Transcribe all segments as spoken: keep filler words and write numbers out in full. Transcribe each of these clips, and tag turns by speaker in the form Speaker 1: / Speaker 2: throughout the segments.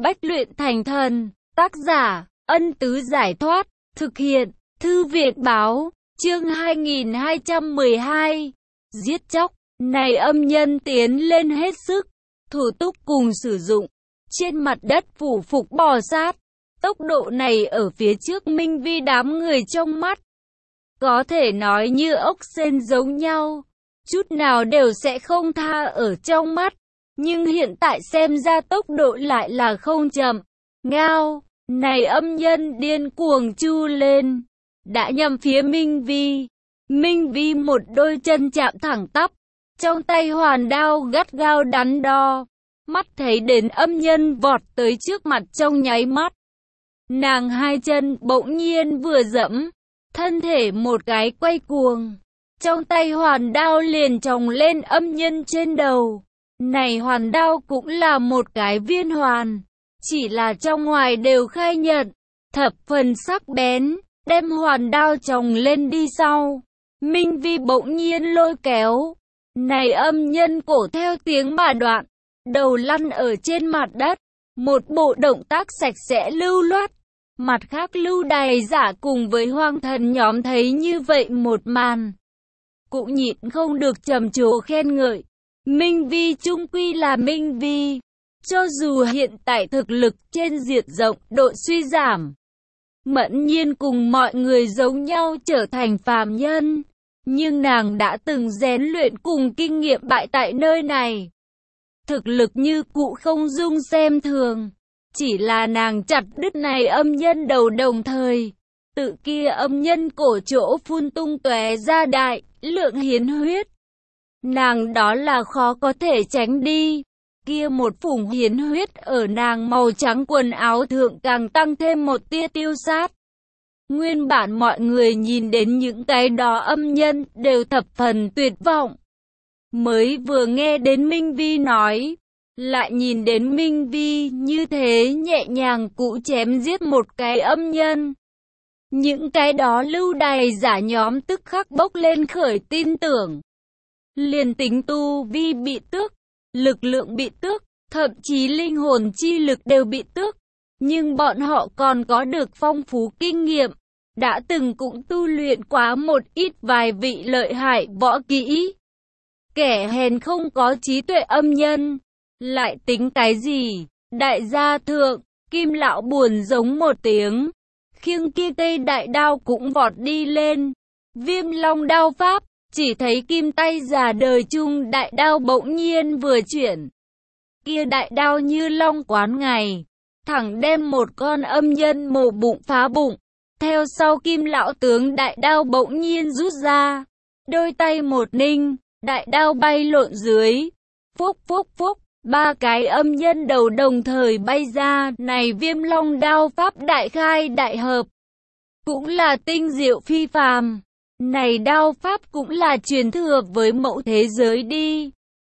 Speaker 1: bách luyện thành thần. Tác giả, Ân Tứ Giải Thoát. Thực hiện, Thư Viện Báo. Chương hai nghìn hai trăm mười hai. Giết chóc. Này âm nhân tiến lên hết sức. Thủ túc cùng sử dụng. Trên mặt đất phủ phục bò sát. Tốc độ này ở phía trước Minh Vi đám người trong mắt. Có thể nói như ốc sên giống nhau. Chút nào đều sẽ không tha ở trong mắt. Nhưng hiện tại xem ra tốc độ lại là không chậm. Ngao, này âm nhân điên cuồng chu lên. Đã nhằm phía Minh Vi. Minh Vi một đôi chân chạm thẳng tắp. Trong tay hoàn đao gắt gao đắn đo. Mắt thấy đến âm nhân vọt tới trước mặt trong nháy mắt. Nàng hai chân bỗng nhiên vừa dẫm. Thân thể một cái quay cuồng. Trong tay hoàn đao liền trồng lên âm nhân trên đầu. Này hoàn đao cũng là một cái viên hoàn. Chỉ là trong ngoài đều khai nhận. Thập phần sắc bén. Đem hoàn đao trồng lên đi sau. Minh Vi bỗng nhiên lôi kéo. Này âm nhân cổ theo tiếng mà đoạn. Đầu lăn ở trên mặt đất. Một bộ động tác sạch sẽ lưu loát. Mặt khác lưu đày giả cùng với hoang thần nhóm thấy như vậy một màn. Cũng nhịn không được trầm trồ khen ngợi. Minh Vi chung quy là Minh Vi. Cho dù hiện tại thực lực trên diện rộng độ suy giảm. Mẫn nhiên cùng mọi người giống nhau trở thành phàm nhân. Nhưng nàng đã từng rèn luyện cùng kinh nghiệm bại tại nơi này. Thực lực như cũ không dung xem thường. Chỉ là nàng chặt đứt này âm nhân đầu đồng thời. Tự kia âm nhân cổ chỗ phun tung tóe ra đại, lượng hiến huyết. Nàng đó là khó có thể tránh đi. Kia một phủng hiến huyết ở nàng màu trắng quần áo thượng càng tăng thêm một tia tiêu sát. Nguyên bản mọi người nhìn đến những cái đó âm nhân đều thập phần tuyệt vọng. Mới vừa nghe đến Minh Vi nói. Lại nhìn đến Minh Vi như thế nhẹ nhàng cụ chém giết một cái âm nhân. Những cái đó lưu đày giả nhóm tức khắc bốc lên khởi tin tưởng. Liền tính tu vi bị tước, lực lượng bị tước, thậm chí linh hồn chi lực đều bị tước. Nhưng bọn họ còn có được phong phú kinh nghiệm. Đã từng cũng tu luyện quá một ít vài vị lợi hại võ kỹ. Kẻ hèn không có trí tuệ âm nhân. Lại tính cái gì? Đại gia thượng, Kim lão buồn giống một tiếng. Khiêng kia cây đại đao cũng vọt đi lên. Viêm long đao pháp, chỉ thấy kim tay già đời chung đại đao bỗng nhiên vừa chuyển. Kia đại đao như long quán ngày, thẳng đem một con âm nhân mổ bụng phá bụng. Theo sau Kim lão tướng đại đao bỗng nhiên rút ra. Đôi tay một ninh, đại đao bay lộn dưới. Phúc phúc phúc. Ba cái âm nhân đầu đồng thời bay ra, này viêm long đao pháp đại khai đại hợp. Cũng là tinh diệu phi phàm. Này đao pháp cũng là truyền thừa với mẫu thế giới đi.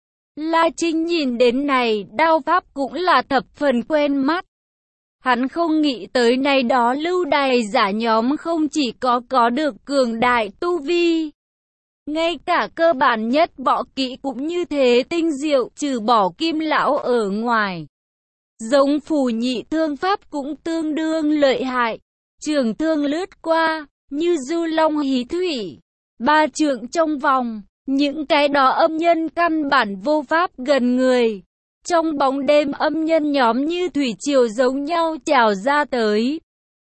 Speaker 1: La Trinh nhìn đến này, đao pháp cũng là thập phần quen mắt. Hắn không nghĩ tới này đó lưu đày giả nhóm không chỉ có có được cường đại tu vi. Ngay cả cơ bản nhất võ kỹ cũng như thế tinh diệu, trừ bỏ Kim lão ở ngoài. Giống phù nhị thương pháp cũng tương đương lợi hại. Trường thương lướt qua, như du long hí thủy. Ba trượng trong vòng, những cái đó âm nhân căn bản vô pháp gần người. Trong bóng đêm âm nhân nhóm như thủy triều giống nhau trào ra tới.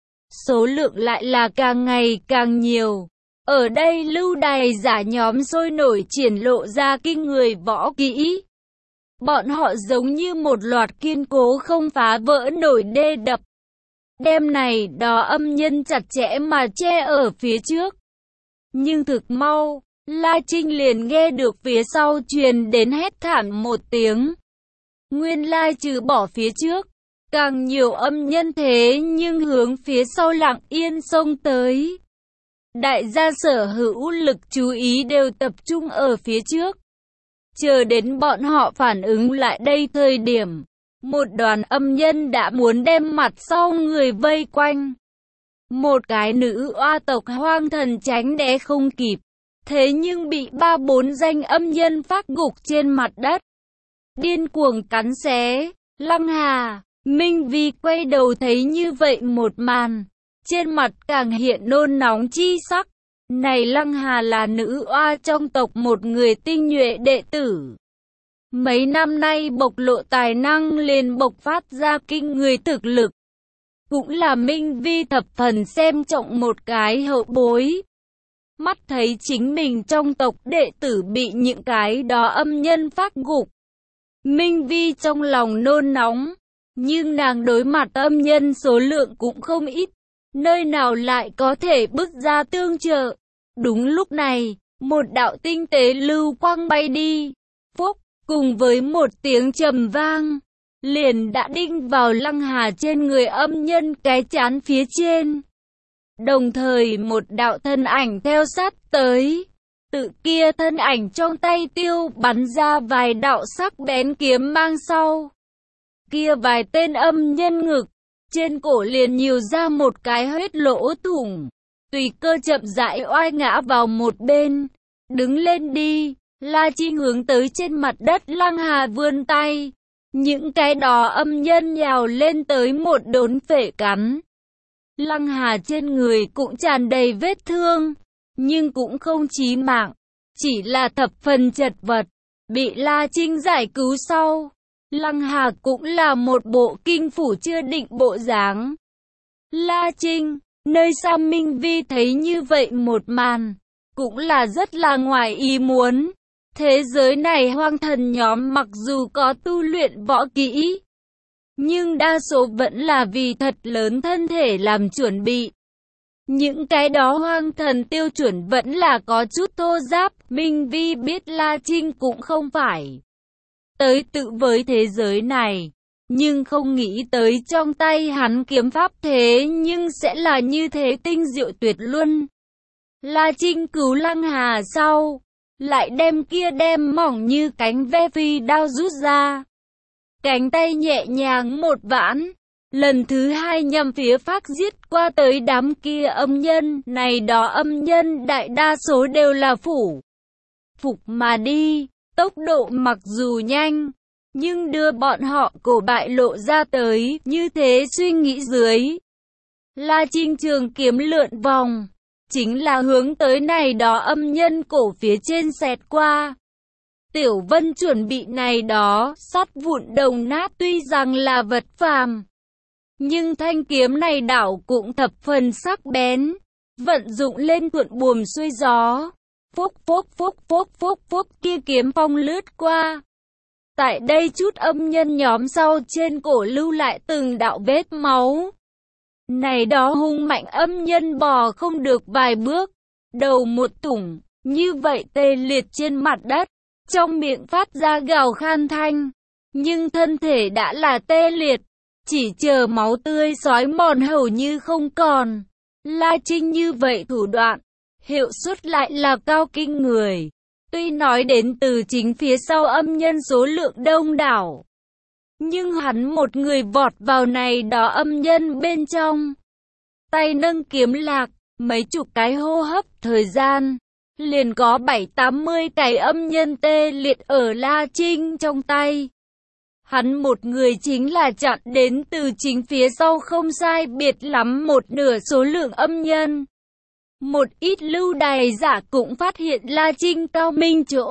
Speaker 1: Số lượng lại là càng ngày càng nhiều. Ở đây lưu đày giả nhóm sôi nổi triển lộ ra kinh người võ kỹ. Bọn họ giống như một loạt kiên cố không phá vỡ nổi đê đập. Đêm này đó âm nhân chặt chẽ mà che ở phía trước. Nhưng thực mau, La Trinh liền nghe được phía sau truyền đến hét thảm một tiếng. Nguyên lai trừ bỏ phía trước, càng nhiều âm nhân thế nhưng hướng phía sau lặng yên xông tới. Đại gia sở hữu lực chú ý đều tập trung ở phía trước. Chờ đến bọn họ phản ứng lại đây thời điểm, một đoàn âm nhân đã muốn đem mặt sau người vây quanh. Một cái nữ oa tộc hoang thần tránh né không kịp, thế nhưng bị ba bốn danh âm nhân phát gục trên mặt đất. Điên cuồng cắn xé, Lăng Hà, Minh Vi quay đầu thấy như vậy một màn, trên mặt càng hiện nôn nóng chi sắc. Này Lăng Hà là nữ oa trong tộc một người tinh nhuệ đệ tử. Mấy năm nay bộc lộ tài năng liền bộc phát ra kinh người thực lực. Cũng là Minh Vi thập phần xem trọng một cái hậu bối. Mắt thấy chính mình trong tộc đệ tử bị những cái đó âm nhân phát gục. Minh Vi trong lòng nôn nóng, nhưng nàng đối mặt âm nhân số lượng cũng không ít, nơi nào lại có thể bước ra tương trợ. Đúng lúc này, một đạo tinh tế lưu quang bay đi, phốc, cùng với một tiếng trầm vang, liền đã đinh vào Lăng Hà trên người âm nhân cái trán phía trên. Đồng thời một đạo thân ảnh theo sát tới, tự kia thân ảnh trong tay tiêu bắn ra vài đạo sắc bén kiếm mang sau. Kia vài tên âm nhân ngực, trên cổ liền nhiều ra một cái huyết lỗ thủng, tùy cơ chậm rãi oai ngã vào một bên. Đứng lên đi, La Trinh hướng tới trên mặt đất Lăng Hà vươn tay. Những cái đó âm nhân nhào lên tới một đốn phệ cắn. Lăng Hà trên người cũng tràn đầy vết thương, nhưng cũng không chí mạng, chỉ là thập phần chật vật, bị La Trinh giải cứu sau. Lăng Hà cũng là một bộ kinh phủ chưa định bộ dáng. La Trinh, nơi xa Minh Vi thấy như vậy một màn, cũng là rất là ngoài ý muốn. Thế giới này hoang thần nhóm mặc dù có tu luyện võ kỹ, nhưng đa số vẫn là vì thật lớn thân thể làm chuẩn bị. Những cái đó hoang thần tiêu chuẩn vẫn là có chút thô giáp. Minh Vi biết La Trinh cũng không phải tới tự với thế giới này, nhưng không nghĩ tới trong tay hắn kiếm pháp thế nhưng sẽ là như thế tinh diệu tuyệt luân. La Trinh cứu Lăng Hà sau, lại đem kia đem mỏng như cánh ve phi đao rút ra. Cánh tay nhẹ nhàng một vãn, lần thứ hai nhằm phía phát giết qua tới đám kia âm nhân. Này đó âm nhân đại đa số đều là phủ phục mà đi, tốc độ mặc dù nhanh, nhưng đưa bọn họ cổ bại lộ ra tới. Như thế suy nghĩ dưới, La Trinh trường kiếm lượn vòng, chính là hướng tới này đó âm nhân cổ phía trên xẹt qua. Tiểu Vân chuẩn bị này đó sắt vụn đồng nát tuy rằng là vật phàm, nhưng thanh kiếm này đảo cũng thập phần sắc bén, vận dụng lên thuận buồm xuôi gió. Phốc phốc phốc phốc phốc phốc kia kiếm phong lướt qua. Tại đây chút âm nhân nhóm sau trên cổ lưu lại từng đạo vết máu. Này đó hung mạnh âm nhân bò không được vài bước, đầu một thủng, như vậy tê liệt trên mặt đất, trong miệng phát ra gào khan thanh, nhưng thân thể đã là tê liệt, chỉ chờ máu tươi xói mòn hầu như không còn. La Trinh như vậy thủ đoạn, hiệu suất lại là cao kinh người. Tuy nói đến từ chính phía sau âm nhân số lượng đông đảo, nhưng hắn một người vọt vào này đó âm nhân bên trong. Tay nâng kiếm lạc, mấy chục cái hô hấp thời gian, liền có bảy tám mươi cái âm nhân tê liệt ở La Trinh trong tay. Hắn một người chính là chặn đến từ chính phía sau không sai biệt lắm một nửa số lượng âm nhân. Một ít lưu đày giả cũng phát hiện La Trinh cao minh chỗ.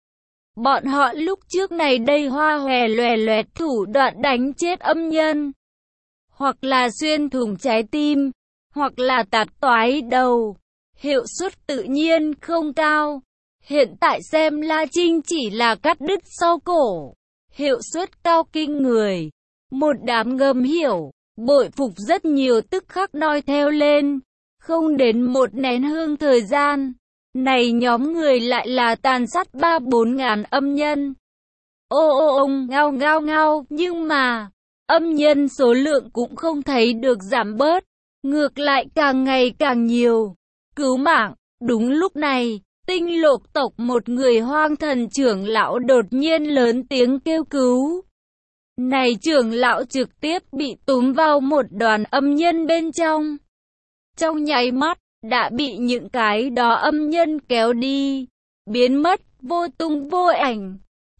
Speaker 1: Bọn họ lúc trước này đây hoa hòe loè loẹt thủ đoạn đánh chết âm nhân, hoặc là xuyên thủng trái tim, hoặc là tạt toái đầu, hiệu suất tự nhiên không cao. Hiện tại xem La Trinh chỉ là cắt đứt sau cổ, hiệu suất cao kinh người. Một đám ngầm hiểu, bội phục rất nhiều tức khắc noi theo lên. Không đến một nén hương thời gian, này nhóm người lại là tàn sát ba bốn ngàn âm nhân. Ô ô ông ngao ngao ngao, nhưng mà âm nhân số lượng cũng không thấy được giảm bớt, ngược lại càng ngày càng nhiều. Cứu mạng, đúng lúc này, Tinh Lộc tộc một người hoang thần trưởng lão đột nhiên lớn tiếng kêu cứu. Này trưởng lão trực tiếp bị túm vào một đoàn âm nhân bên trong. Trong nháy mắt, đã bị những cái đó âm nhân kéo đi, biến mất, vô tung vô ảnh.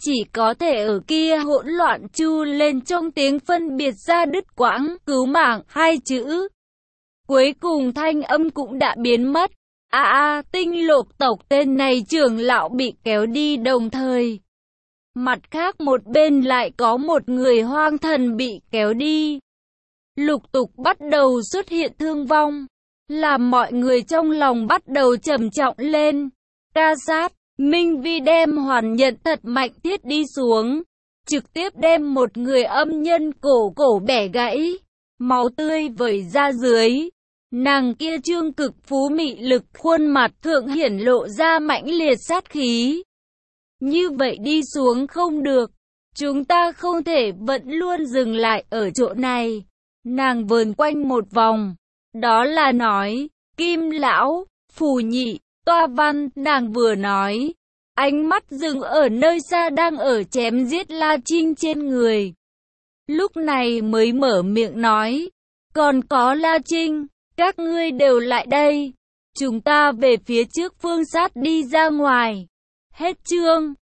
Speaker 1: chỉ có thể ở kia hỗn loạn chu lên trong tiếng phân biệt ra đứt quãng, cứu mạng, hai chữ. Cuối cùng thanh âm cũng đã biến mất. A a, Tinh Lục tộc tên này trưởng lão bị kéo đi đồng thời. Mặt khác một bên lại có một người hoang thần bị kéo đi. Lục tục bắt đầu xuất hiện thương vong, làm mọi người trong lòng bắt đầu trầm trọng lên. Ca sát, Minh Vi đem hoàn nhận thật mạnh thiết đi xuống, trực tiếp đem một người âm nhân cổ cổ bẻ gãy, máu tươi vẩy ra dưới. Nàng kia trương cực phú mị lực, khuôn mặt thượng hiển lộ ra mãnh liệt sát khí. Như vậy đi xuống không được, chúng ta không thể vẫn luôn dừng lại ở chỗ này. Nàng vờn quanh một vòng, đó là nói, Kim lão, Phù nhị, Toa Văn, nàng vừa nói, ánh mắt dừng ở nơi xa đang ở chém giết La Trinh trên người. Lúc này mới mở miệng nói, còn có La Trinh, các ngươi đều lại đây, chúng ta về phía trước phương sát đi ra ngoài. Hết chương.